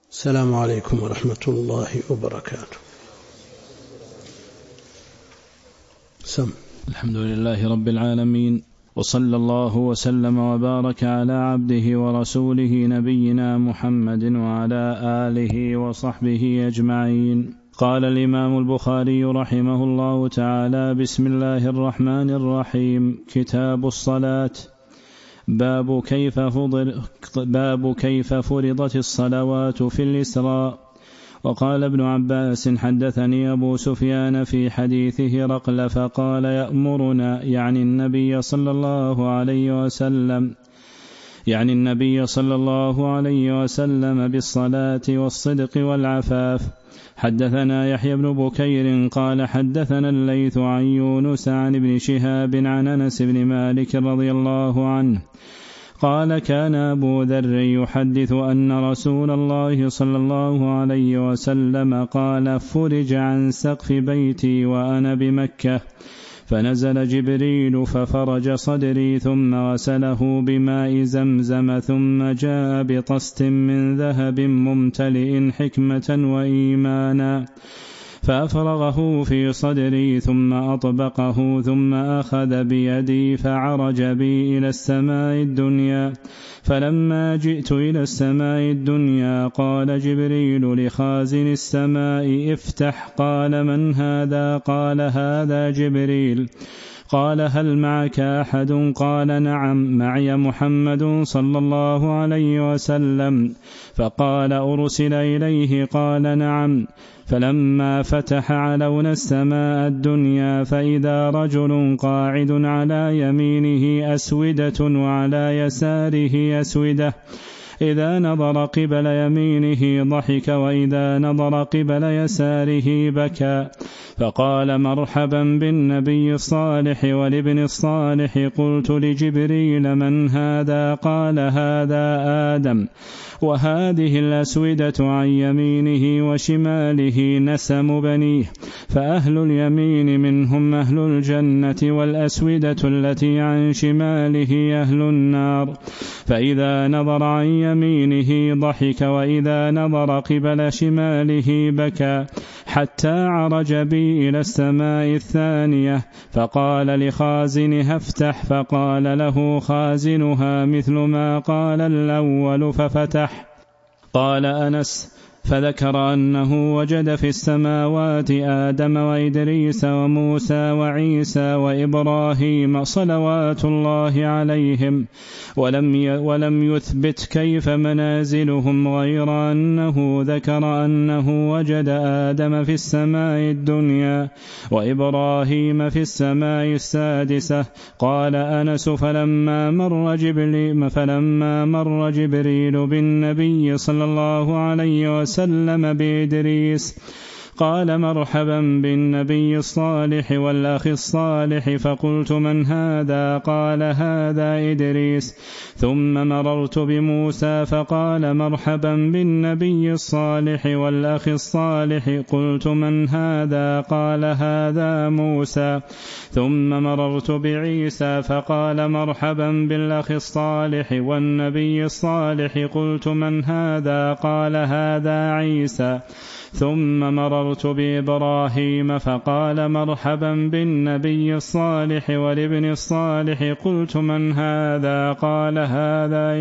السلام عليكم ورحمة الله وبركاته. الحمد لله رب العالمين، وصلى الله وسلم وبارك على عبده ورسوله نبينا محمد وعلى آله وصحبه أجمعين. قال الإمام البخاري رحمه الله تعالى: بسم الله الرحمن الرحيم. كتاب الصلاة. باب كيف فرضت الصلوات في الإسراء. وقال ابن عباس: حدثني أبو سفيان في حديث هرقل فقال: يأمرنا، يعني النبي صلى الله عليه وسلم بالصلاة والصدق والعفاف. حدثنا يحيى بن بكير قال حدثنا الليث عن يونس عن ابن شهاب عن أنس بن مالك رضي الله عنه قال: كان أبو ذر يحدث أن رسول الله صلى الله عليه وسلم قال: فرج عن سقف بيتي وأنا بمكة، فنزل جبريل ففرج صدري ثم غسله بماء زمزم ثم جاء بطست من ذهب ممتلئ حكمة وإيمانا فأفرغه في صدري ثم أطبقه ثم أخذ بيدي فعرج بي إلى السماء الدنيا. فلما جئت إلى السماء الدنيا قال جبريل لخازن السماء: افتح. قال: من هذا؟ قال: هذا جبريل. قال: هل معك أحد؟ قال: نعم، معي محمد صلى الله عليه وسلم. فقال: أرسل إليه؟ قال: نعم. فلما فتح علونا السماء الدنيا فإذا رجل قاعد على يمينه أسودة وعلى يساره أسودة، إذا نظر قبل يمينه ضحك وإذا نظر قبل يساره بكى. فقال: مرحبا بالنبي الصالح والابن الصالح. قلت لجبريل: من هذا؟ قال: هذا آدم، وهذه الأسودة عن يمينه وشماله نسم بنيه، فأهل اليمين منهم أهل الجنة، والأسودة التي عن شماله أهل النار. فإذا نظر عن يمينه ضحك وإذا نظر قبل شماله بكى، حتى عرج بي إلى السماء الثانية فقال لخازنها: افتح. فقال له خازنها مثل ما قال الأول ففتح. قال أنس: فذكر أنه وجد في السماوات آدم وإدريس وموسى وعيسى وإبراهيم صلوات الله عليهم، ولم يثبت كيف منازلهم، غير أنه ذكر أنه وجد آدم في السماء الدنيا وإبراهيم في السماء السادسة. قال أنس: فلما مر جبريل بالنبي صلى الله عليه وسلم بإدريس قال: مرحبا بالنبي الصالح والأخ الصالح. فقلت: من هذا؟ قال: هذا إدريس. ثم مررت بموسى فقال: مرحبا بالنبي الصالح والأخ الصالح. قلت: من هذا؟ قال: هذا موسى. ثم مررت بعيسى فقال: مرحبا بالأخ الصالح والنبي الصالح. قلت: من هذا؟ قال: هذا عيسى. ثم مررت بإبراهيم فقال: مرحبا بالنبي الصالح والابن الصالح. قلت: من هذا؟ قال: هذا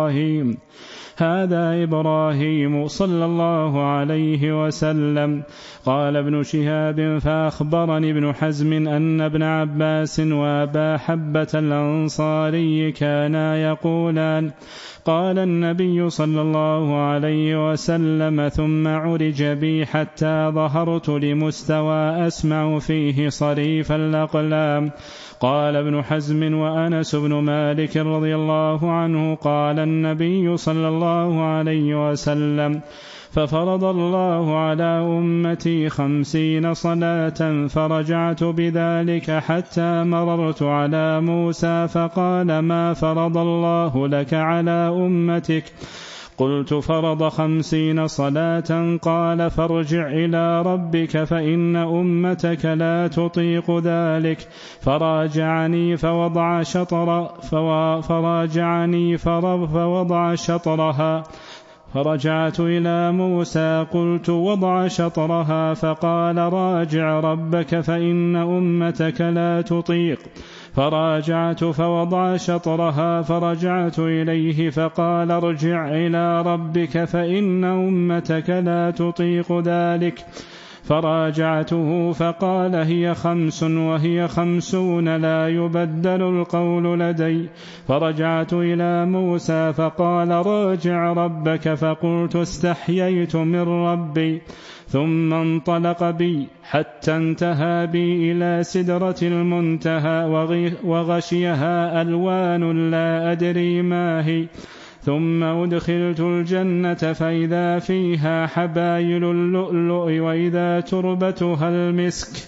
إبراهيم صلى الله عليه وسلم. قال ابن شهاب: فأخبرني ابن حزم أن ابن عباس وأبا حبة الأنصاري كانا يقولان: قال النبي صلى الله عليه وسلم: ثم عرج بي حتى ظهرت لمستوى أسمع فيه صريف الأقلام. قال ابن حزم: وأنس بن مالك رضي الله عنه قال النبي صلى الله عليه وسلم: ففرض الله على أمتي 50 صلاة، فرجعت بذلك حتى مررت على موسى فقال: ما فرض الله لك على أمتك؟ قلت: فرض 50 صلاة. قال: فارجع إلى ربك فإن أمتك لا تطيق ذلك. فراجعني فوضع شطرها فرجعت إلى موسى قلت وضع شطرها فقال راجع ربك فإن أمتك لا تطيق. فراجعت فوضع شطرها فرجعت إليه فقال ارجع إلى ربك فإن أمتك لا تطيق ذلك. فراجعته فقال هي 5 وهي 50 لا يبدل القول لدي. فرجعت إلى موسى فقال راجع ربك فقلت استحييت من ربي. ثم انطلق بي حتى انتهى بي إلى سدرة المنتهى وغشيها ألوان لا أدري ما هي. ثم أدخلت الجنة فإذا فيها حبايل اللؤلؤ وإذا تربتها المسك.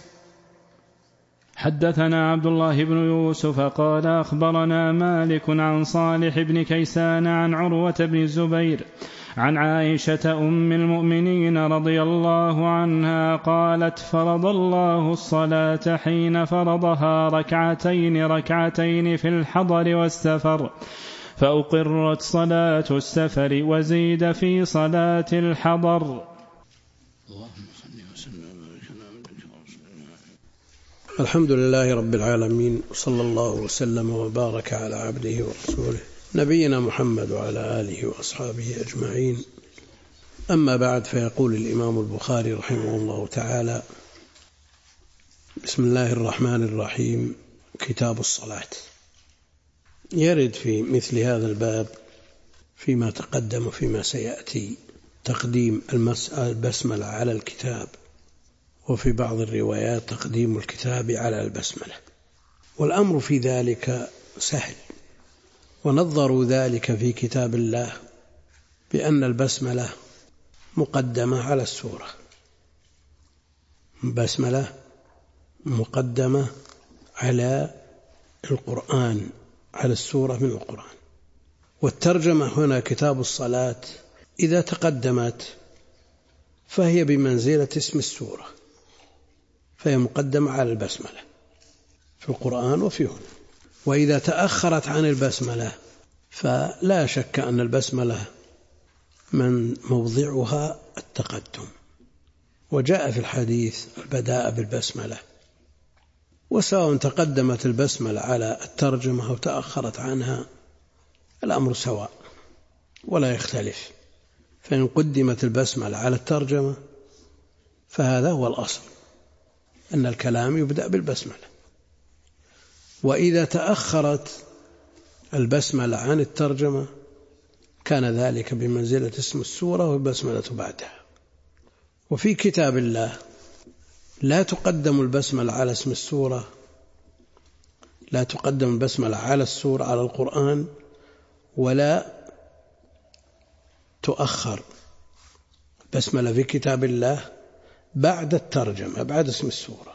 حدثنا عبد الله بن يوسف قال أخبرنا مالك عن صالح بن كيسان عن عروة بن الزبير عن عائشة أم المؤمنين رضي الله عنها قالت فرض الله الصلاة حين فرضها ركعتين في الحضر والسفر فأقرت صلاة السفر وزيد في صلاة الحضر. الحمد لله رب العالمين، صلى الله وسلم وبارك على عبده ورسوله نبينا محمد وعلى آله وأصحابه أجمعين. أما بعد، فيقول الإمام البخاري رحمه الله تعالى: بسم الله الرحمن الرحيم. كتاب الصلاة. يرد في مثل هذا الباب فيما تقدم وفيما سيأتي تقديم البسملة على الكتاب، وفي بعض الروايات تقديم الكتاب على البسملة، والأمر في ذلك سهل. ونظروا ذلك في كتاب الله بأن البسملة مقدمة على السورة، بسملة مقدمة على القرآن، على السورة من القرآن. والترجمة هنا كتاب الصلاة إذا تقدمت فهي بمنزلة اسم السورة، فهي مقدمة على البسملة في القرآن وفي هنا. وإذا تأخرت عن البسملة فلا شك أن البسملة من موضعها التقدم، وجاء في الحديث البداء بالبسملة. وسواء تقدمت البسملة على الترجمة أو تأخرت عنها الأمر سواء ولا يختلف. فإن قدمت البسملة على الترجمة فهذا هو الأصل، أن الكلام يبدأ بالبسملة. وإذا تأخرت البسملة عن الترجمة كان ذلك بمنزلة اسم السورة والبسملة بعدها. وفي كتاب الله لا تقدم البسملة على اسم السورة، لا تقدم البسملة على السورة على القرآن، ولا تؤخر البسملة في كتاب الله بعد الترجمة بعد اسم السورة.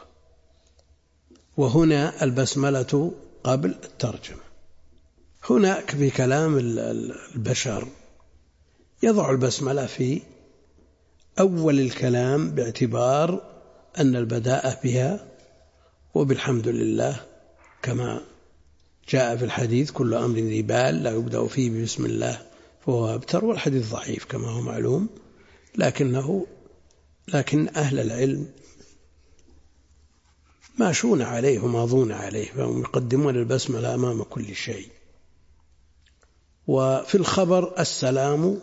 وهنا البسملة قبل الترجمة. هناك في كلام البشر يضع البسملة في أول الكلام باعتبار أن البداء بها وبالحمد لله، كما جاء في الحديث: كل أمر ذي بال لا يبدأ فيه بسم الله فهو أبتر. والحديث ضعيف كما هو معلوم، لكن أهل العلم ماشون عليه وماضون عليه، فهم يقدمون البسملة أمام كل شيء. وفي الخبر السلام،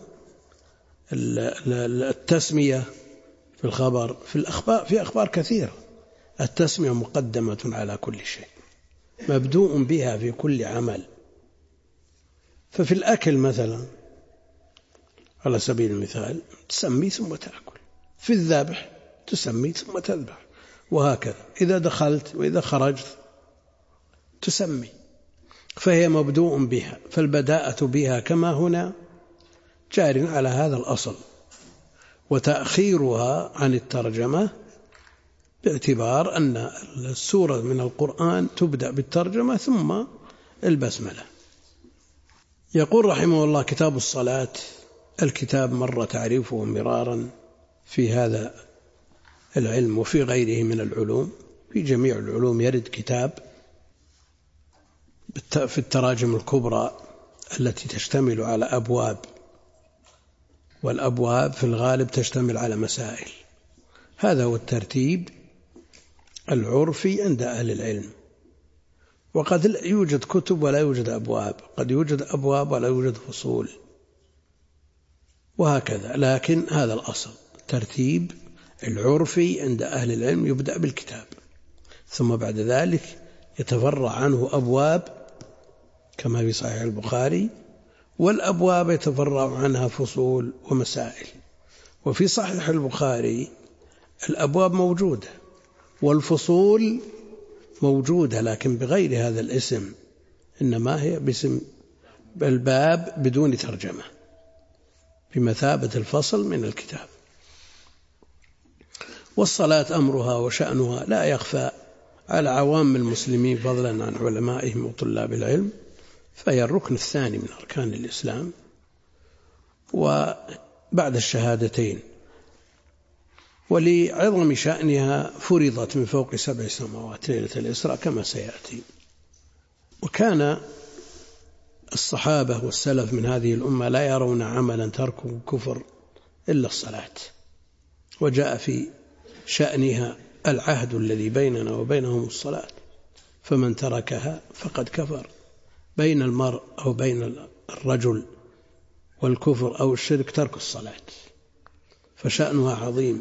التسمية في الخبر، في أخبار كثيرة التسمية مقدمة على كل شيء، مبدوء بها في كل عمل. ففي الأكل مثلا على سبيل المثال تسمي ثم تأكل، في الذبح تسمي ثم تذبح، وهكذا إذا دخلت وإذا خرجت تسمي. فهي مبدوء بها، فالبداءة بها كما هنا جار على هذا الأصل، وتأخيرها عن الترجمة باعتبار أن السورة من القرآن تبدأ بالترجمة ثم البسملة. يقول رحمه الله: كتاب الصلاة. الكتاب مر تعريفه مرارا في هذا العلم وفي غيره من العلوم. في جميع العلوم يرد كتاب في التراجم الكبرى التي تشتمل على أبواب والأبواب في الغالب تشتمل على مسائل. هذا هو الترتيب العرفي عند أهل العلم. وقد يوجد كتب ولا يوجد أبواب، قد يوجد أبواب ولا يوجد فصول، وهكذا. لكن هذا الأصل، الترتيب العرفي عند أهل العلم يبدأ بالكتاب، ثم بعد ذلك يتفرع عنه أبواب كما في صحيح البخاري، والأبواب يتفرع عنها فصول ومسائل. وفي صحيح البخاري الأبواب موجودة والفصول موجودة، لكن بغير هذا الاسم، إنما هي باسم الباب بدون ترجمة، بمثابة الفصل من الكتاب. والصلاة أمرها وشأنها لا يخفى على عوام المسلمين فضلا عن علمائهم وطلاب العلم، فهي الركن الثاني من أركان الإسلام، وبعد الشهادتين. ولعظم شأنها فرضت من فوق 7 سماوات ليلة الإسراء كما سيأتي. وكان الصحابة والسلف من هذه الأمة لا يرون عملا تركه كفر إلا الصلاة، وجاء في شأنها العهد الذي بيننا وبينهم الصلاة، فمن تركها فقد كفر. بين المرء أو بين الرجل والكفر أو الشرك ترك الصلاة، فشأنها عظيم،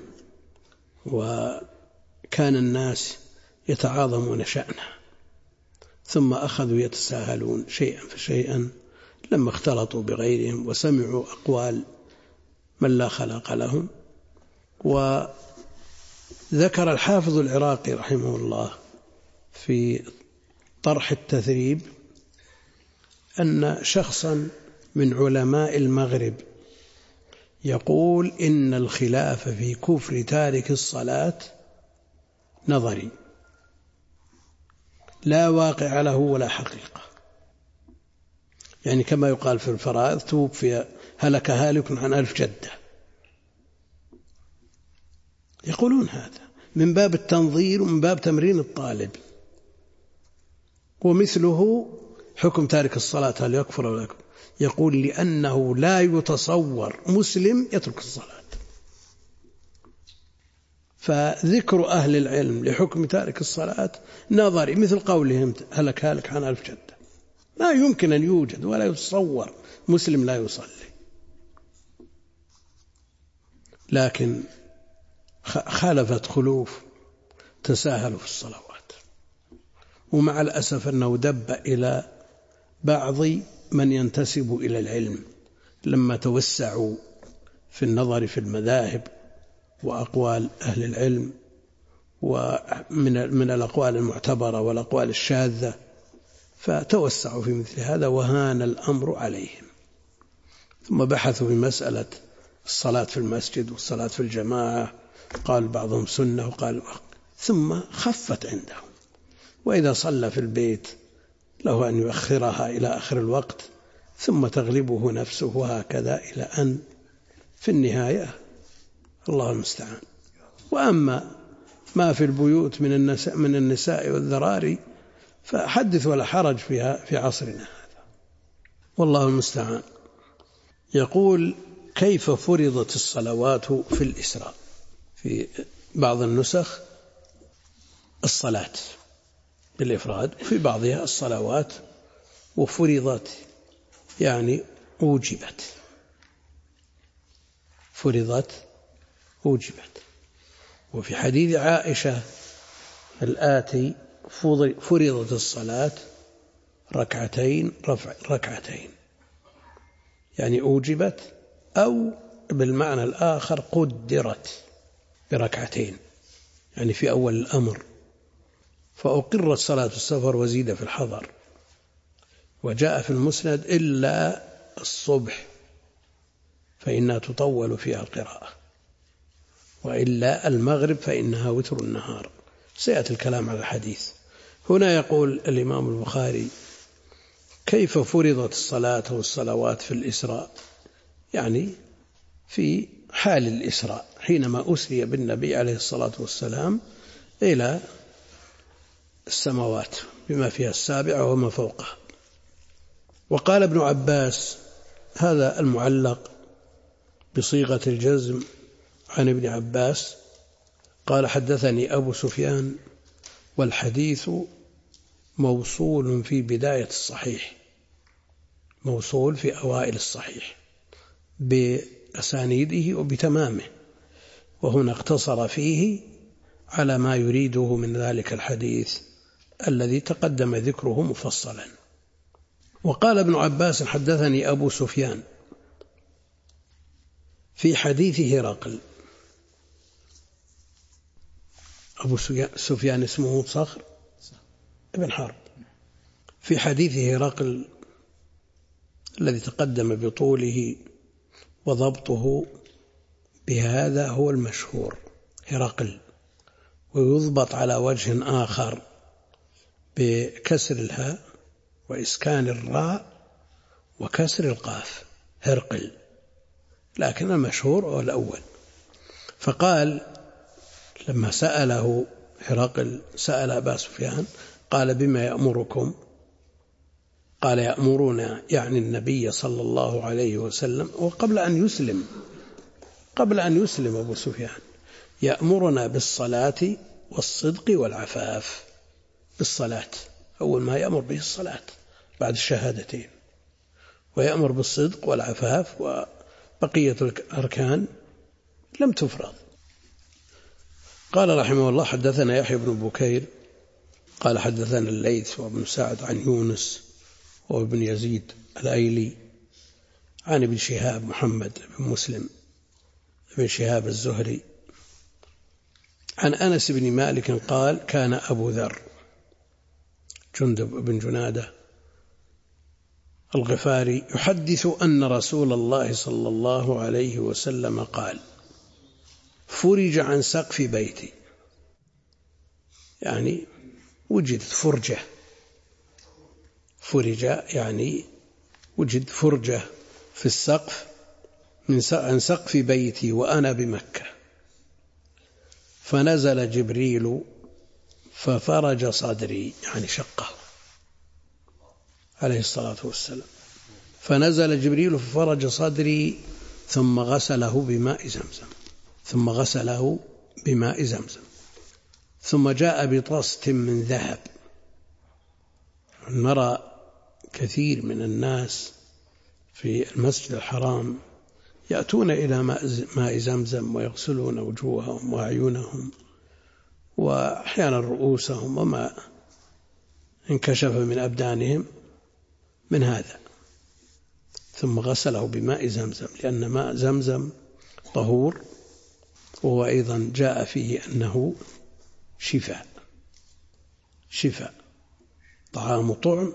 وكان الناس يتعاظمون شأنها، ثم أخذوا يتساهلون شيئا فشيئا لما اختلطوا بغيرهم وسمعوا أقوال من لا خلق لهم. وذكر الحافظ العراقي رحمه الله في طرح التثريب أن شخصا من علماء المغرب يقول إن الخلاف في كفر تارك الصلاة نظري لا واقع له ولا حقيقة، يعني كما يقال في الفرائض توفي هلك هالك عن 1000 جدة، يقولون هذا من باب التنظير ومن باب تمرين الطالب. ومثله حكم تارك الصلاة هل يكفر ولا يكفر، يقول لأنه لا يتصور مسلم يترك الصلاة، فذكر أهل العلم لحكم تارك الصلاة نظري، مثل قولهم هلك هالك عن 1000 جدة. لا يمكن أن يوجد ولا يتصور مسلم لا يصلي، لكن خالفت خلوف تساهلوا في الصلوات. ومع الأسف أنه دب إلى بعض من ينتسب إلى العلم لما توسعوا في النظر في المذاهب وأقوال أهل العلم، ومن الأقوال المعتبرة والأقوال الشاذة، فتوسعوا في مثل هذا وهان الأمر عليهم. ثم بحثوا في مسألة الصلاة في المسجد والصلاة في الجماعة، قال بعضهم سنة وقال، ثم خفت عندهم، وإذا صلى في البيت له أن يؤخرها إلى آخر الوقت ثم تغلبه نفسه، وهكذا إلى أن في النهاية الله المستعان. وأما ما في البيوت من النساء والذراري فحدث ولا حرج فيها في عصرنا هذا، والله المستعان. يقول كيف فرضت الصلوات في الإسراء؟ في بعض النسخ الصلاة بالإفراد، وفي بعضها الصلوات وفرضت يعني أوجبت، فرضت أوجبت. وفي حديث عائشة الآتي فرضت الصلاة ركعتين ركعتين، يعني أوجبت، أو بالمعنى الآخر قدرت بركعتين، يعني في أول الأمر. فأقرت صلاة السفر وزيد في الحضر. وجاء في المسند إلا الصبح فإنها تطول فيها القراءة، وإلا المغرب فإنها وتر النهار. سيأتي الكلام على الحديث. هنا يقول الإمام البخاري كيف فرضت الصلاة والصلوات في الإسراء، يعني في حال الإسراء حينما أسري بالنبي عليه الصلاة والسلام إلى السماوات بما فيها السابعة وما فوقها. وقال ابن عباس هذا المعلق بصيغة الجزم عن ابن عباس قال حدثني أبو سفيان، والحديث موصول في بداية الصحيح، موصول في أوائل الصحيح بأسانيده وبتمامه، وهنا اقتصر فيه على ما يريده من ذلك الحديث الذي تقدم ذكره مفصلا. وقال ابن عباس حدثني أبو سفيان في حديث هرقل. أبو سفيان اسمه صخر ابن حرب. في حديث هرقل الذي تقدم بطوله وضبطه بهذا هو المشهور هرقل، ويضبط على وجه آخر بكسر الهاء وإسكان الراء وكسر القاف هرقل، لكن المشهور هو الأول. فقال لما سأله هرقل سأل أبا سفيان قال بما يأمركم؟ قال يأمرنا يعني النبي صلى الله عليه وسلم، وقبل أن يسلم أبو سفيان يأمرنا بالصلاة والصدق والعفاف. بالصلاة أول ما يأمر به الصلاة بعد الشهادتين، ويأمر بالصدق والعفاف، وبقية الأركان لم تفرض. قال رحمه الله حدثنا يحيى بن بكير قال حدثنا الليث وابن سعد عن يونس وابن يزيد الأيلي عن ابن شهاب محمد بن مسلم ابن شهاب الزهري عن أنس بن مالك قال كان أبو ذر جندب بن جنادة الغفاري يحدث أن رسول الله صلى الله عليه وسلم قال فرج عن سقف بيتي، يعني وجد فرجة، فرج يعني وجد فرجة في السقف عن سقف بيتي وأنا بمكة، فنزل جبريل ففرج صدري، يعني شقه عليه الصلاة والسلام، فنزل جبريل ففرج صدري ثم غسله بماء زمزم ثم جاء بطست من ذهب. نرى كثير من الناس في المسجد الحرام يأتون إلى ماء زمزم ويغسلون وجوههم وأعينهم وأحيانا رؤوسهم وما انكشف من أبدانهم من هذا، ثم غسله بماء زمزم، لأن ماء زمزم طهور، وهو أيضا جاء فيه أنه شفاء طعام طعم،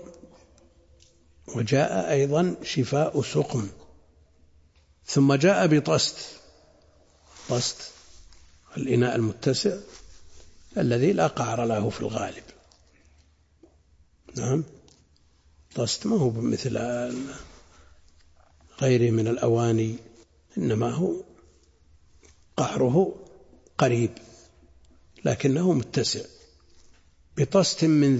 وجاء أيضا شفاء سقم. ثم جاء بطست الإناء المتسع الذي لا قعر له في الغالب. نعم، طست ما هو مثل غيره من الأواني، إنما هو قعره قريب لكنه متسع. بطست من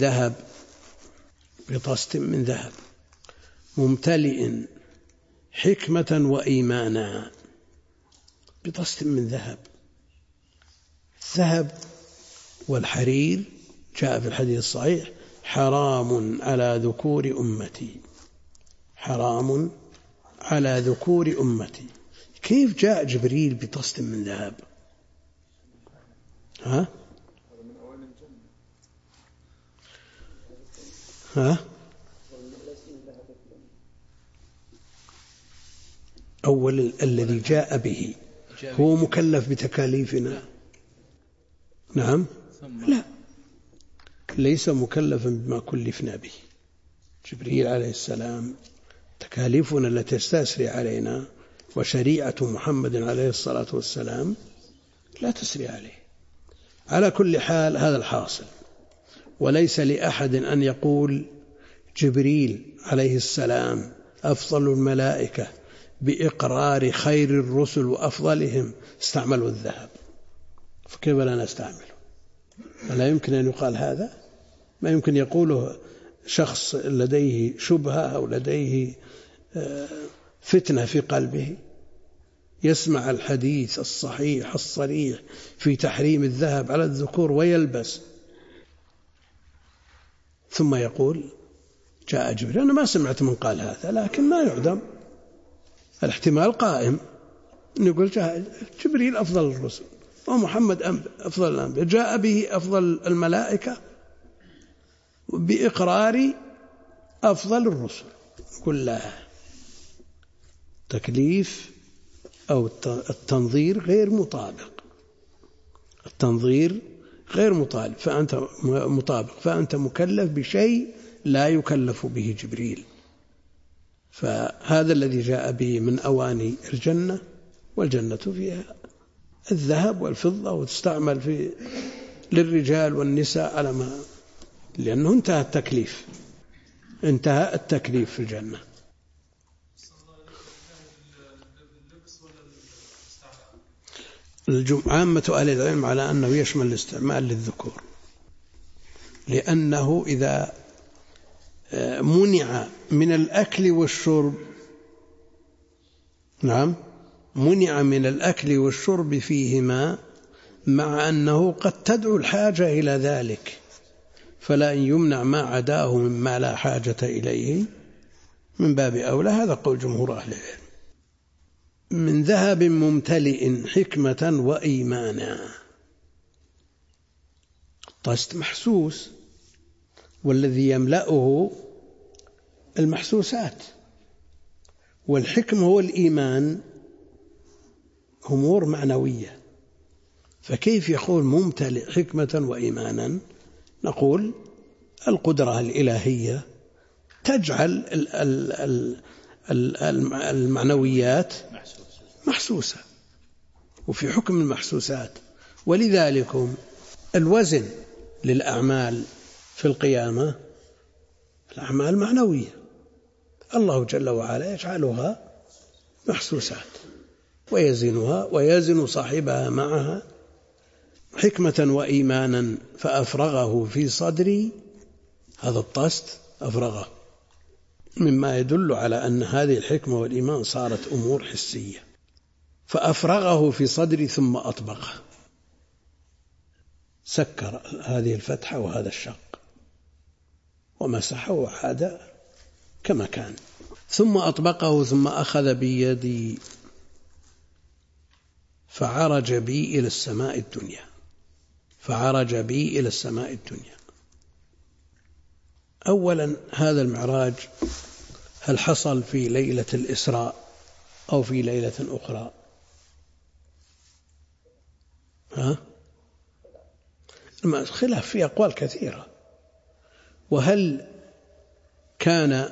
ذهب ممتلئ حكمة وإيمانا. بطست من ذهب والحرير جاء في الحديث الصحيح حرام على ذكور أمتي. كيف جاء جبريل بطست من ذهب؟ أول الذي جاء به هو مكلف بتكاليفنا؟ نعم، لا، ليس مكلفا بما كلفنا به. جبريل عليه السلام تكاليفنا التي تستسري علينا وشريعة محمد عليه الصلاة والسلام لا تسري عليه. على كل حال هذا الحاصل، وليس لأحد أن يقول جبريل عليه السلام أفضل الملائكة بإقرار خير الرسل وأفضلهم استعملوا الذهب، فكيف لا نستعمله؟ لا يمكن أن يقال هذا، ما يمكن يقوله شخص لديه شبهة أو لديه فتنة في قلبه، يسمع الحديث الصحيح الصريح في تحريم الذهب على الذكور ويلبس، ثم يقول جاء جبريل. أنا ما سمعت من قال هذا، لكن ما يعدم الاحتمال قائم، نقول جاء جبريل أفضل الرسل ومحمد أفضل الأنبياء، جاء به أفضل الملائكة بإقرار أفضل الرسل كلها. تكليف أو التنظير غير مطابق، التنظير غير مطابق، فأنت مكلف بشيء لا يكلف به جبريل. فهذا الذي جاء به من أواني الجنة، والجنة فيها الذهب والفضة، وتستعمل للرجال والنساء على ما، لأنه انتهى التكليف في الجنة. عامة أهل العلم على أنه يشمل الاستعمال للذكور، لأنه إذا منع من الأكل والشرب، نعم منع من الأكل والشرب فيهما، مع أنه قد تدعو الحاجة إلى ذلك، فلا إن يمنع ما عداه مما لا حاجة إليه من باب أولى. هذا قول جمهور أهل العلم. من ذهب ممتلئ حكمة وإيمانا. الطست محسوس، والذي يملأه المحسوسات، والحكم هو الإيمان، أمور معنوية. فكيف يقول ممتلئ حكمة وإيمانا؟ نقول القدرة الإلهية تجعل المعنويات محسوسة، وفي حكم المحسوسات. ولذلك الوزن للأعمال في القيامة الأعمال معنوية، الله جل وعلا يجعلها محسوسات ويزنها ويزن صاحبها معها حكمة وإيمانا. فأفرغه في صدري، هذا الطست أفرغه، مما يدل على أن هذه الحكمة والإيمان صارت أمور حسية. فأفرغه في صدري ثم أطبقه، سكر هذه الفتحة وهذا الشق ومسحه وعاد كما كان، ثم أطبقه، ثم أخذ بيدي فعرج بي إلى السماء الدنيا. فعرج بي إلى السماء الدنيا. أولا، هذا المعراج هل حصل في ليلة الإسراء أو في ليلة أخرى؟ خلاف في أقوال كثيرة. وهل كان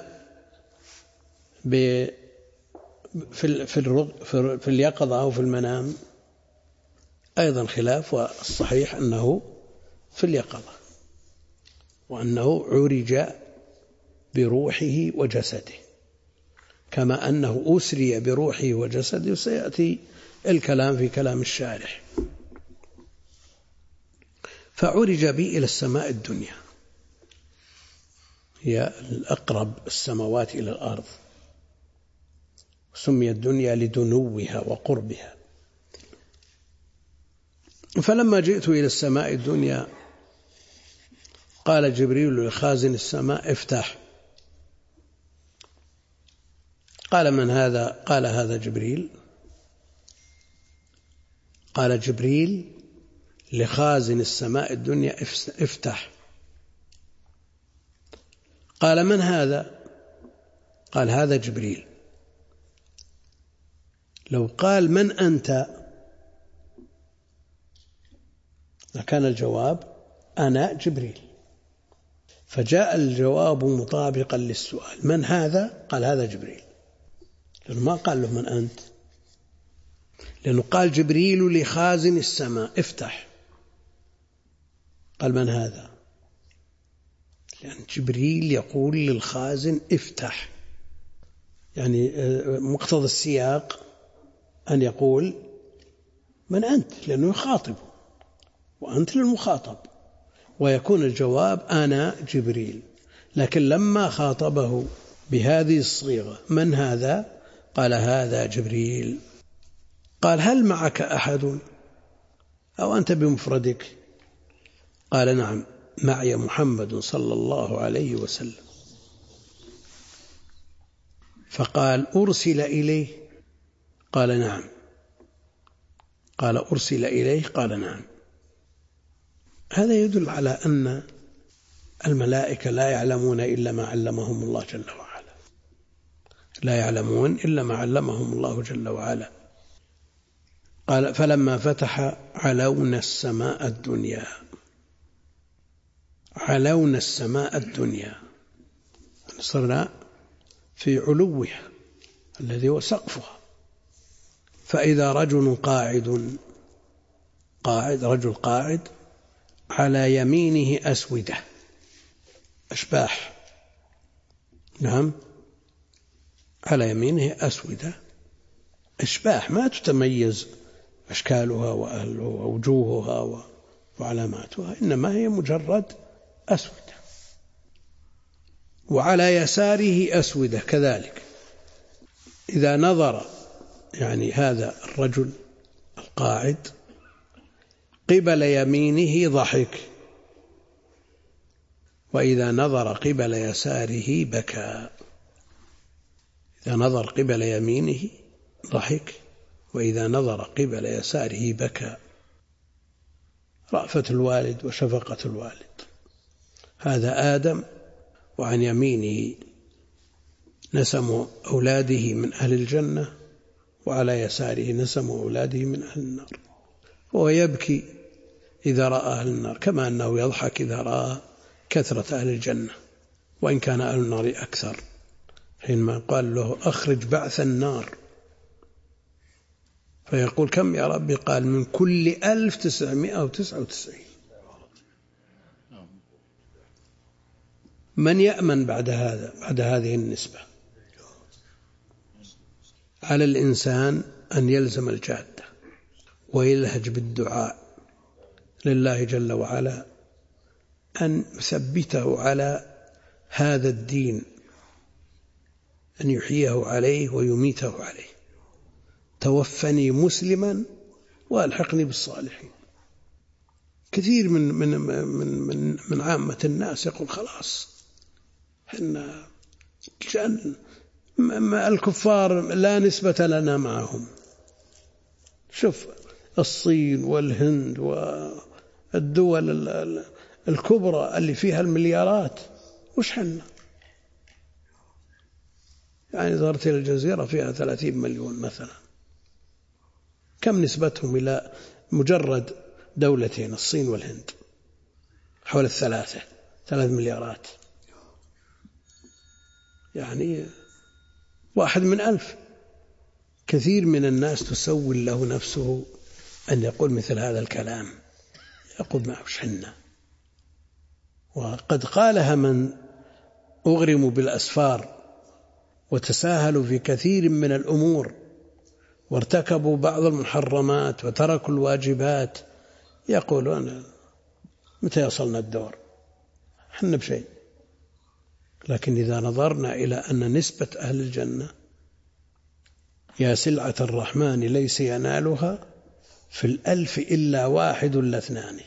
في اليقظة أو في المنام؟ أيضا خلاف، والصحيح أنه في اليقظة، وأنه عرج بروحه وجسده، كما أنه أسري بروحه وجسده، سيأتي الكلام في كلام الشارح. فعرج بي إلى السماء الدنيا، هي الأقرب السماوات إلى الأرض، سميت الدنيا لدنوها وقربها. فلما جئت إلى السماء الدنيا قال جبريل لخازن السماء افتح. قال من هذا؟ قال هذا جبريل. قال جبريل لخازن السماء الدنيا افتح. قال من هذا؟ قال هذا جبريل. لو قال من أنت لكان الجواب أنا جبريل، فجاء الجواب مطابقا للسؤال. من هذا؟ قال هذا جبريل، لأنه ما قال له من أنت، لأنه قال جبريل لخازن السماء افتح. قال من هذا؟ لأن جبريل يقول للخازن افتح، يعني مقتضى السياق أن يقول من أنت، لأنه يخاطب وأنت للمخاطب، ويكون الجواب أنا جبريل. لكن لما خاطبه بهذه الصيغة من هذا؟ قال هذا جبريل. قال: هل معك أحد أو أنت بمفردك؟ قال: نعم، معي محمد صلى الله عليه وسلم. فقال: أرسل إليه؟ قال: نعم. قال: أرسل إليه؟ قال: نعم. هذا يدل على أن الملائكة لا يعلمون إلا ما علمهم الله جل وعلا، لا يعلمون إلا ما علمهم الله جل وعلا. قال: فلما فتح علونا السماء الدنيا. علونا السماء الدنيا، صرنا في علوها الذي هو سقفها. فإذا رجل قاعد على يمينه أسودة، أشباح، نعم، على يمينه أسودة، أشباح ما تتميز أشكالها ووجوهها وعلاماتها، إنما هي مجرد أسودة. وعلى يساره أسودة كذلك. إذا نظر يعني هذا الرجل القاعد قبل يمينه ضحك، وإذا نظر قبل يساره بكى. إذا نظر قبل يمينه ضحك، وإذا نظر قبل يساره بكى. رأفة الوالد وشفقة الوالد. هذا آدم، وعن يمينه نسم أولاده من أهل الجنة، وعلى يساره نسم أولاده من أهل النار. وهو يبكي إذا رأى أهل النار، كما أنه يضحك إذا رأى كثرة أهل الجنة، وإن كان أهل النار أكثر. حينما قال له: أخرج بعث النار، فيقول: كم يا ربي؟ قال: من كل 1999. من يأمن بعد هذا، بعد هذه النسبة؟ على الإنسان أن يلزم الجادة ويلهج بالدعاء لله جل وعلا أن يثبته على هذا الدين، أن يحييه عليه ويميته عليه. توفني مسلما وألحقني بالصالحين. كثير من عامة الناس يقول: خلاص إن الكفار لا نسبة لنا معهم. شوف الصين والهند والدول الكبرى اللي فيها المليارات، وش حنا؟ يعني ظهرت إلى الجزيرة فيها 30 مليون مثلا، كم نسبتهم إلى مجرد دولتين الصين والهند؟ حول 3 مليارات، يعني 1 من 1000. كثير من الناس تسول له نفسه أن يقول مثل هذا الكلام، يقول: ما وش حنا؟ وقد قالها من أغرموا بالأسفار وتساهلوا في كثير من الأمور وارتكبوا بعض المحرمات وتركوا الواجبات، يقولون: متى يصلنا الدور؟ حنا بشيء. لكن إذا نظرنا إلى أن نسبة أهل الجنة يا سلعة الرحمن ليس ينالها في 1000 إلا 1 لا 2،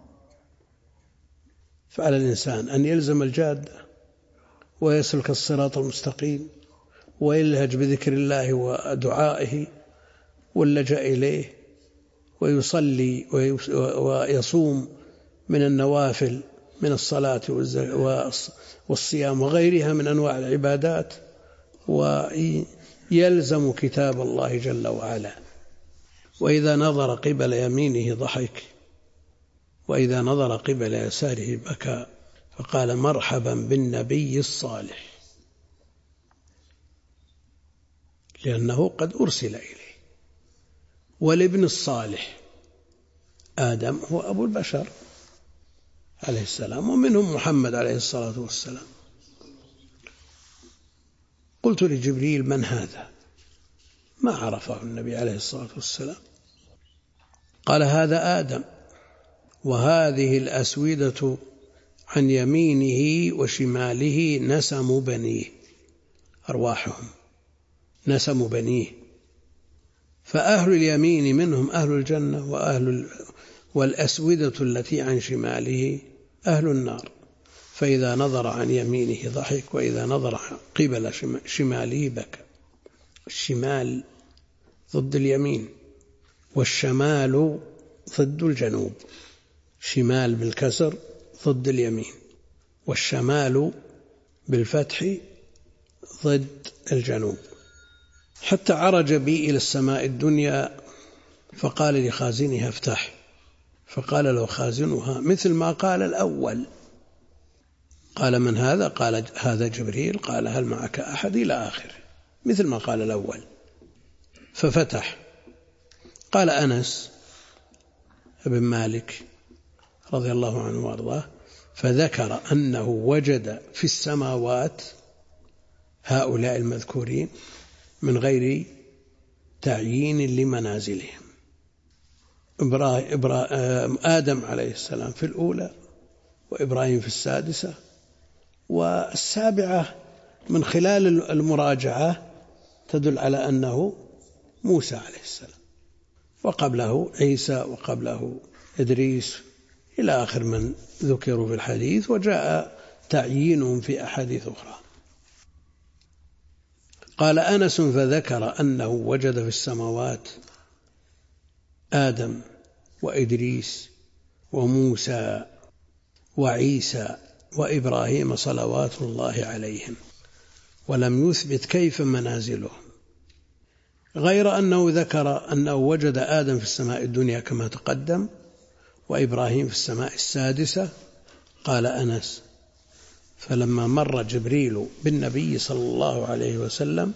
فعلى الإنسان أن يلزم الجادة ويسلك الصراط المستقيم ويلهج بذكر الله ودعائه واللجأ إليه، ويصلي ويصوم من النوافل من الصلاة والصيام وغيرها من أنواع العبادات، ويلزم كتاب الله جل وعلا. وإذا نظر قبل يمينه ضحك، وإذا نظر قبل يساره بكى. فقال: مرحبا بالنبي الصالح، لأنه قد أرسل إليه. والابن الصالح، آدم هو أبو البشر عليه السلام، ومنهم محمد عليه الصلاة والسلام. قلت لجبريل: من هذا؟ ما عرفه النبي عليه الصلاة والسلام. قال: هذا آدم، وهذه الأسودة عن يمينه وشماله نسم بنيه، أرواحهم، نسم بنيه. فأهل اليمين منهم أهل الجنة والأسودة التي عن شماله أهل النار. فإذا نظر عن يمينه ضحك، وإذا نظر قبل شماله بكى. الشمال ضد اليمين، والشمال ضد الجنوب. شمال بالكسر ضد اليمين، والشمال بالفتح ضد الجنوب. حتى عرج بي إلى السماء الدنيا فقال لخازنها افتح، فقال له خازنها مثل ما قال الأول. قال من هذا؟ قال هذا جبريل. قال هل معك أحد؟ إلى آخره مثل ما قال الأول. ففتح. قال أنس بن مالك رضي الله عنه وارضاه فذكر أنه وجد في السماوات هؤلاء المذكورين من غير تعيين لمنازلهم. آدم عليه السلام في الأولى، وإبراهيم في السادسة، والسابعة من خلال المراجعة تدل على أنه موسى عليه السلام، وقبله عيسى، وقبله إدريس، إلى آخر من ذكروا في الحديث، وجاء تعيينهم في أحاديث أخرى. قال أنس فذكر أنه وجد في السماوات آدم وإدريس وموسى وعيسى وإبراهيم صلوات الله عليهم، ولم يثبت كيف منازلهم، غير أنه ذكر أنه وجد آدم في السماء الدنيا كما تقدم، وإبراهيم في السماء السادسة. قال أنس فلما مر جبريل بالنبي صلى الله عليه وسلم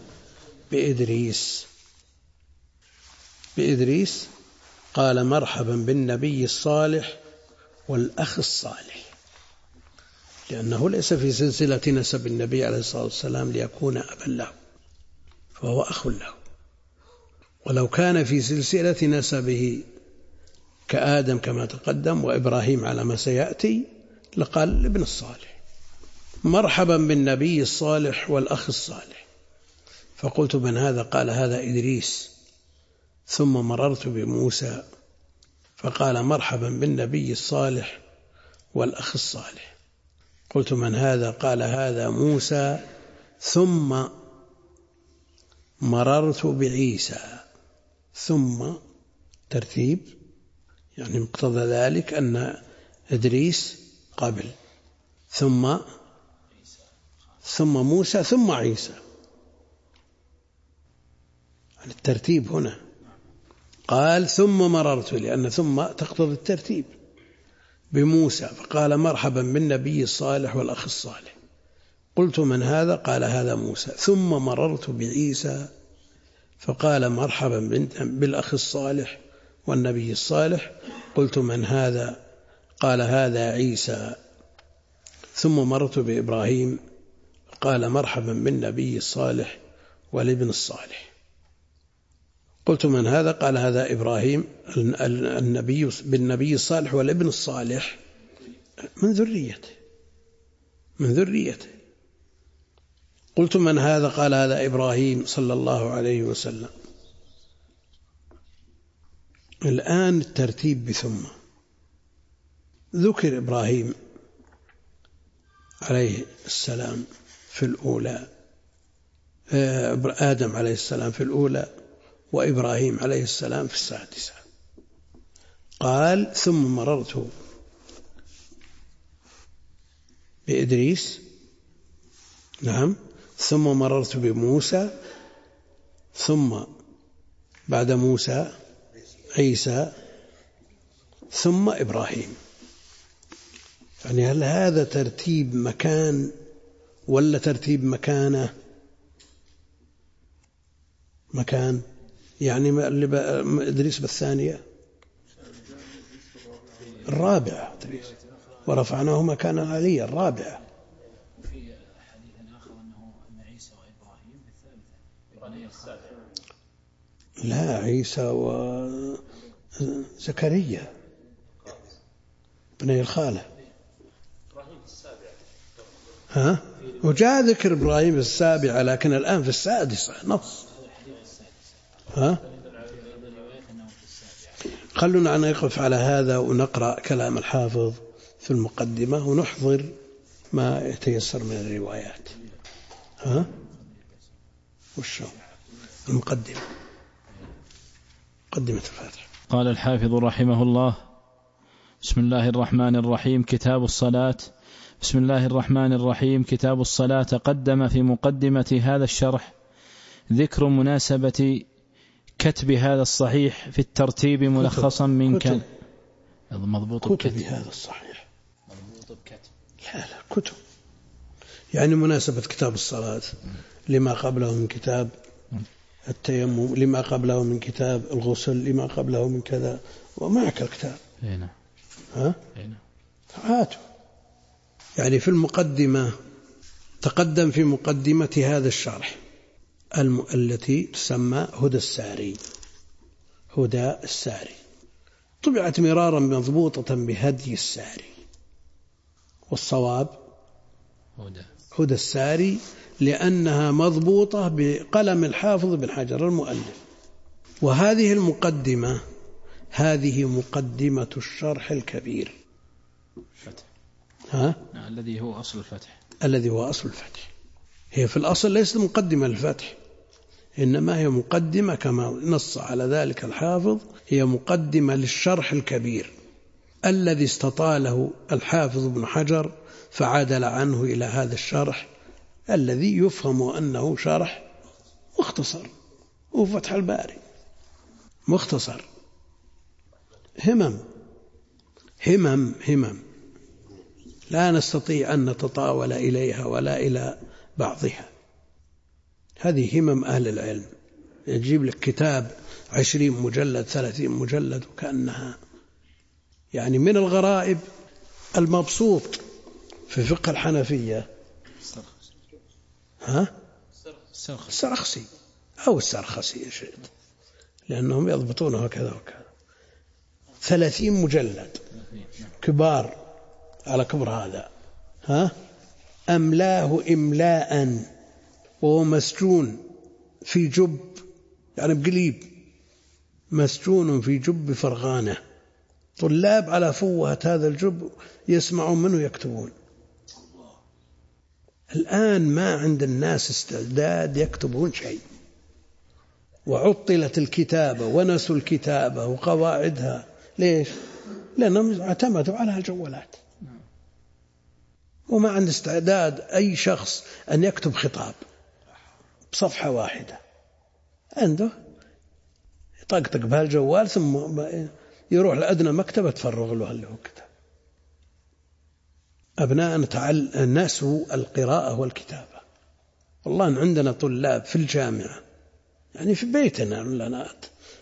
بإدريس قال مرحبا بالنبي الصالح والأخ الصالح، لأنه ليس في سلسلة نسب النبي عليه الصلاة والسلام ليكون أبا له، فهو أخ له. ولو كان في سلسلة نسبه كآدم كما تقدم وإبراهيم على ما سيأتي لقال الابن الصالح. مرحبا بالنبي الصالح والأخ الصالح. فقلت من هذا؟ قال هذا إدريس. ثم مررت بموسى فقال مرحبا بالنبي الصالح والأخ الصالح. قلت من هذا؟ قال هذا موسى. ثم مررت بعيسى. ثم ترتيب، يعني مقتضى ذلك أن إدريس قبل، ثم موسى، ثم عيسى. الترتيب هنا قال ثم مررت، لأن ثم تقتضي الترتيب، بموسى فقال مرحبا بالنبي الصالح والأخ الصالح. قلت من هذا؟ قال هذا موسى. ثم مررت بعيسى فقال مرحبا بالأخ الصالح والنبي الصالح. قلت من هذا؟ قال هذا عيسى. ثم مررت بإبراهيم قال مرحبا بالنبي الصالح والابن الصالح. قلت من هذا؟ قال هذا إبراهيم بالنبي الصالح والابن الصالح من ذريته. قلت من هذا؟ قال هذا إبراهيم صلى الله عليه وسلم. الآن الترتيب بثم. ذكر إبراهيم عليه السلام في الأولى، آدم عليه السلام في الأولى، وإبراهيم عليه السلام في السادسة. قال ثم مررت بإدريس، نعم، ثم مررت بموسى، ثم بعد موسى عيسى، ثم إبراهيم. يعني هل هذا ترتيب مكان ولا ترتيب مكانة؟ مكان، يعني إدريس بالثانية، الرابعة إدريس، ورفعناه مكانا عليا، الرابعة. في حديث آخر أن عيسى وإبراهيم بالثالثة. لا، عيسى وزكريا بني الخالة. ها؟ وجاء ذكر إبراهيم السابعة، لكن الآن في السادسة نص. ها؟ خلونا نقف على هذا ونقرأ كلام الحافظ في المقدمة ونحضر ما يتيسر من الروايات. وشو المقدمة؟ مقدمة الفاتح. قال الحافظ رحمه الله: بسم الله الرحمن الرحيم. كتاب الصلاة. بسم الله الرحمن الرحيم. كتاب الصلاة. تقدم في مقدمة هذا الشرح ذكر مناسبة كتب هذا الصحيح في الترتيب ملخصا من كتب. مضبوط كتب هذا الصحيح مضبوط بكتب. لا كتب، يعني مناسبة كتاب الصلاة لما قبله من كتاب التيمم، لما قبله من كتاب الغسل، لما قبله من كذا، ومعك الكتاب. هنا هاتوا. يعني في المقدمة تقدم في مقدمة هذا الشرح التي تسمى هدى الساري. هدى الساري طبعت مرارا مضبوطة بهدي الساري، والصواب هدى الساري لأنها مضبوطة بقلم الحافظ بن حجر المؤلف. وهذه المقدمة هذه مقدمة الشرح الكبير الذي هو أصل الفتح. الذي هو أصل الفتح. هي في الأصل ليست مقدمة للفتح، إنما هي مقدمة كما نص على ذلك الحافظ، هي مقدمة للشرح الكبير الذي استطاله الحافظ بن حجر فعدل عنه إلى هذا الشرح الذي يفهم أنه شرح مختصر. وفتح الباري مختصر، همم لا نستطيع أن نتطاول إليها ولا إلى بعضها. هذه همم أهل العلم. يجيب لك كتاب 20 مجلد 30 مجلد، وكأنها يعني من الغرائب المبسوط في فقه الحنفية. السرخسي أو السرخسي إن شئت، لأنهم يضبطونه هكذا وكذا. 30 مجلد كبار على كبر هذا. أملاه إملاء وهو مسجون في جب، يعني بقليب، مسجون في جب فرغانة. طلاب على فوهة هذا الجب يسمعون منه يكتبون. الآن ما عند الناس استعداد يكتبون شيء، وعطلت الكتابة ونسوا الكتابة وقواعدها. ليش؟ لأنهم اعتمدوا على الجوالات، وما عند استعداد أي شخص أن يكتب خطاب بصفحة واحدة. عنده يطقطق بهالجوال ثم يروح لأدنى مكتبة تفرغ له اللي هو كتاب. أبناء نسوا القراءة والكتابة. والله إن عندنا طلاب في الجامعة، يعني في بيتنا لنا،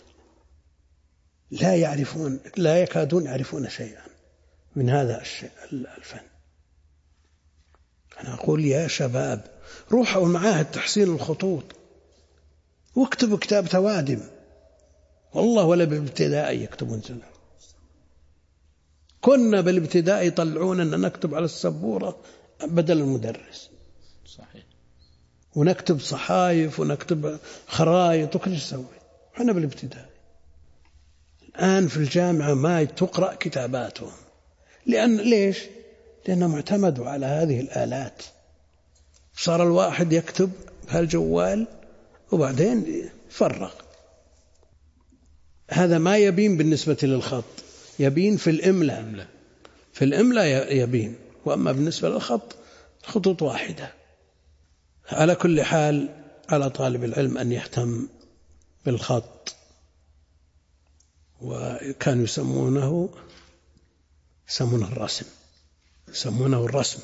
لا يكادون يعرفون شيئا من هذا الفن. أنا أقول يا شباب روحوا معاهد تحسين الخطوط واكتبوا كتاب توادم، والله ولا بالابتدائي يكتبون سنة. كنا بالابتدائي يطلعون أن نكتب على السبورة بدل المدرس. صحيح. ونكتب صحايف ونكتب خرائط وكل شيء نسوي احنا بالابتدائي. الآن في الجامعة ما تقرأ كتاباتهم. ليش؟ لأنهم اعتمدوا على هذه الآلات. صار الواحد يكتب بهالجوال وبعدين فرغ. هذا ما يبين بالنسبة للخط، يبين في الإملاء. في الإملاء يبين، وأما بالنسبة للخط خطوط واحدة. على كل حال على طالب العلم أن يهتم بالخط. وكانوا يسمونه الرسم،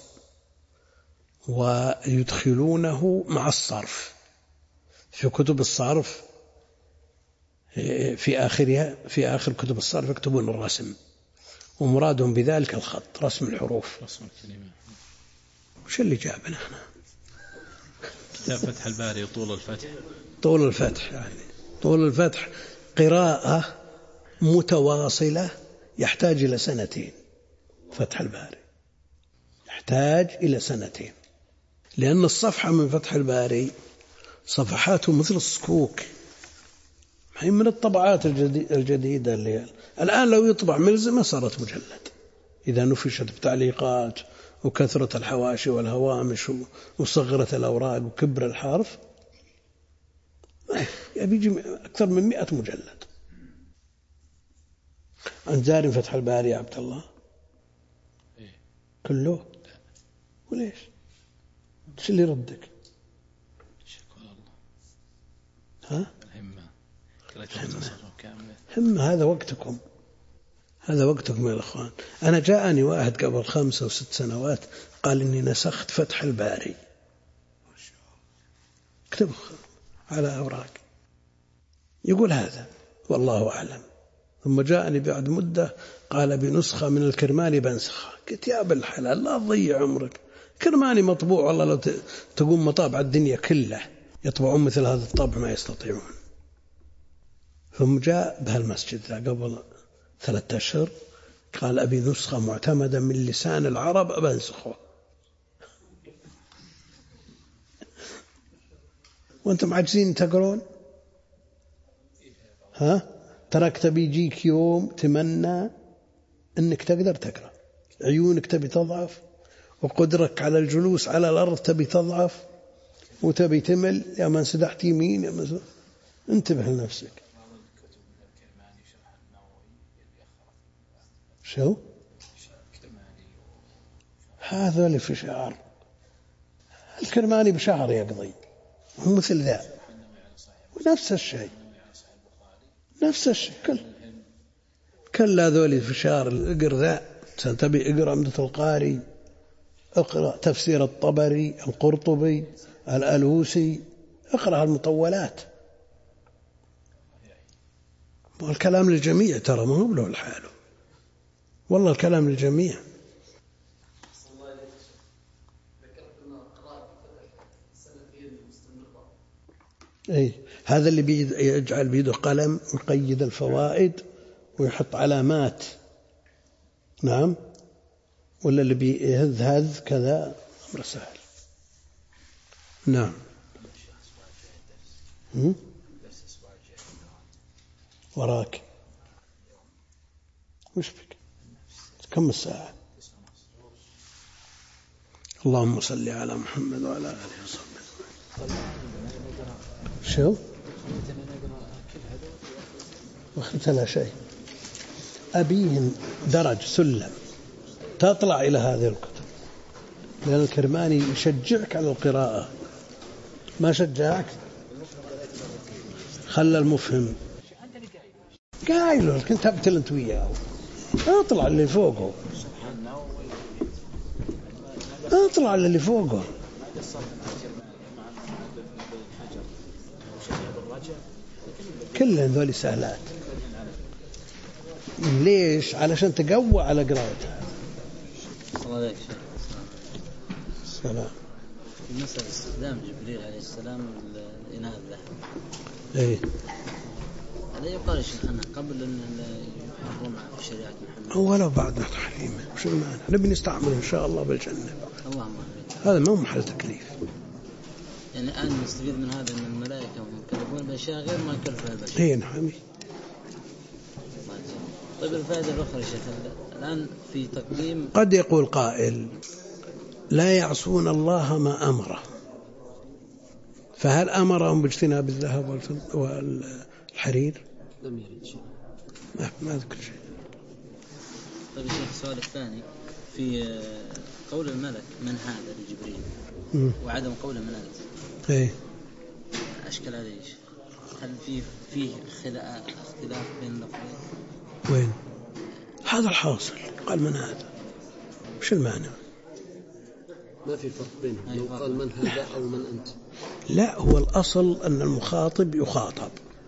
ويدخلونه مع الصرف. في كتب الصرف في آخر كتب الصرف يكتبون الرسم، ومرادهم بذلك الخط، رسم الحروف، رسم الكلمات. وش اللي جابنا هنا؟ كتاب فتح الباري طول الفتح قراءة متواصلة يحتاج إلى 2 سنين. فتح الباري يحتاج إلى 2 سنين، لأن الصفحة من فتح الباري صفحاته مثل الصكوك، هي من الطبعات الجديدة اللي الآن لو يطبع ملزمة صارت مجلد إذا نفشت بتعليقات وكثرة الحواشي والهوامش وصغرت الأوراق وكبر الحرف يجي أكثر من 100 مجلد. عن زار فتح الباري يا عبد الله كله وليش؟ ايش اللي ردك؟ ها؟ همة هذا وقتكم، هذا وقتكم يا الأخوان. أنا جاءني واحد قبل 5 أو 6 سنوات قال إني نسخت فتح الباري، اكتبه على أوراق يقول هذا والله أعلم. ثم جاءني بعد مدة قال بنسخة من الكرماني بنسخها. قلت يا بالحلال لا تضيع عمرك، كرماني مطبوع والله لو تقوم مطابع الدنيا كلها يطبعون مثل هذا الطبع ما يستطيعون. ثم جاء بهالمسجد قبل 3 أشهر قال أبي نسخة معتمدة من لسان العرب أبنسخه. وأنتم عاجزين تقرون؟ ها؟ تراك تبي يجيك يوم تمنى أنك تقدر تقرأ، عيونك تبي تضعف وقدرك على الجلوس على الأرض تبي تضعف وتبي تمل يا من سدحت يمين يا من انتبه لنفسك. شو؟ هذا اللي في شعر الكرماني بشعر يقضي هو مثل ذا ونفس الشيء نفس الشيء كل ذولي في شعر اقرأ ذا تبي اقرأ عمدة القاري، اقرأ تفسير الطبري القرطبي الألوسي، اقرأ المطولات. والكلام للجميع ترى ما هو له الحال، والله الكلام للجميع. أي هذا اللي يجعل بيده قلم يقيد الفوائد ويحط علامات، نعم، ولا اللي بيهذ كذا أمر سهل. نعم. وراك وش بك؟ كم الساعة؟ اللهم صل على محمد وعلى آله وصحبه. شو؟ واخذت لا شيء أبيه درج سلم تطلع إلى هذه الكتب، لأن الكرماني يشجعك على القراءة، ما شجعك خلى المفهم قايله كنت أبتل أنت وياه اطلع اللي فوقه، اطلع اللي فوقه. كل هذول سهلات. ليش؟ علشان تقوى على قراءتها. الله عليك السلام. في مسألة استخدام جبريل عليه السلام الإناء الذهب. إيه. هذا يقال يا شيخنا قبل أن يحرم في شريعة محمد. ولا بعد تحريمه. وش المعنى؟ نبي نستعمله إن شاء الله بالجنة. اللهم هذا ما هو محل تكليف. يعني الآن نستفيد من هذا أن الملائكة مكلفون بأشياء غير ما كلفها البشر. إيه نعم. طيب الفائدة الأخرى يا شيخ الآن في تقديم قد يقول قائل لا يعصون الله ما أمره، فهل أمرهم باجتناب الذهب والحرير؟ لم يرد شيء. ما ذكر شيء. طيب يا شيخ السؤال الثاني في قول الملك من هذا لجبريل وعدم قوله من أنت. إيه. أشكال عليه شيخ. هل فيه اختلاف بين اللفظين؟ وين؟ هذا الحاصل قال من هذا، وش المعنى؟ ما في فرق بينهم لو قال من هذا أو من أنت. لا، هو الأصل أن المخاطب يخاطب.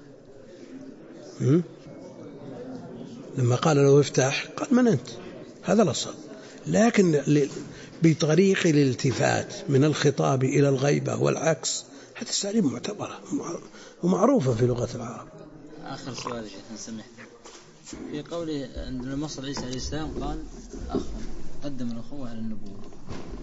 لما قال له افتح قال من أنت، هذا الأصل. لكن بطريق الالتفات من الخطاب إلى الغيبة والعكس هذا السالم معتبرة ومعروفة في لغة العرب. آخر سؤال يا شيخ نسمح في قوله عندما مصر عيسى عليه السلام قال أخ قدم الأخوة على النبوة.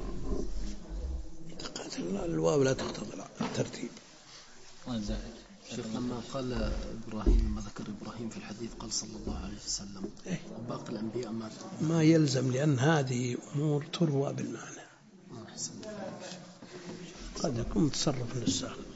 الواو لا تقتضي الترتيب. شيخ لما قال إبراهيم، لما ذكر إبراهيم في الحديث قال صلى الله عليه وسلم وباقي الأنبياء ما يلزم، لأن هذه أمور تروى بالمعنى، قد يكون تصرف للسائل.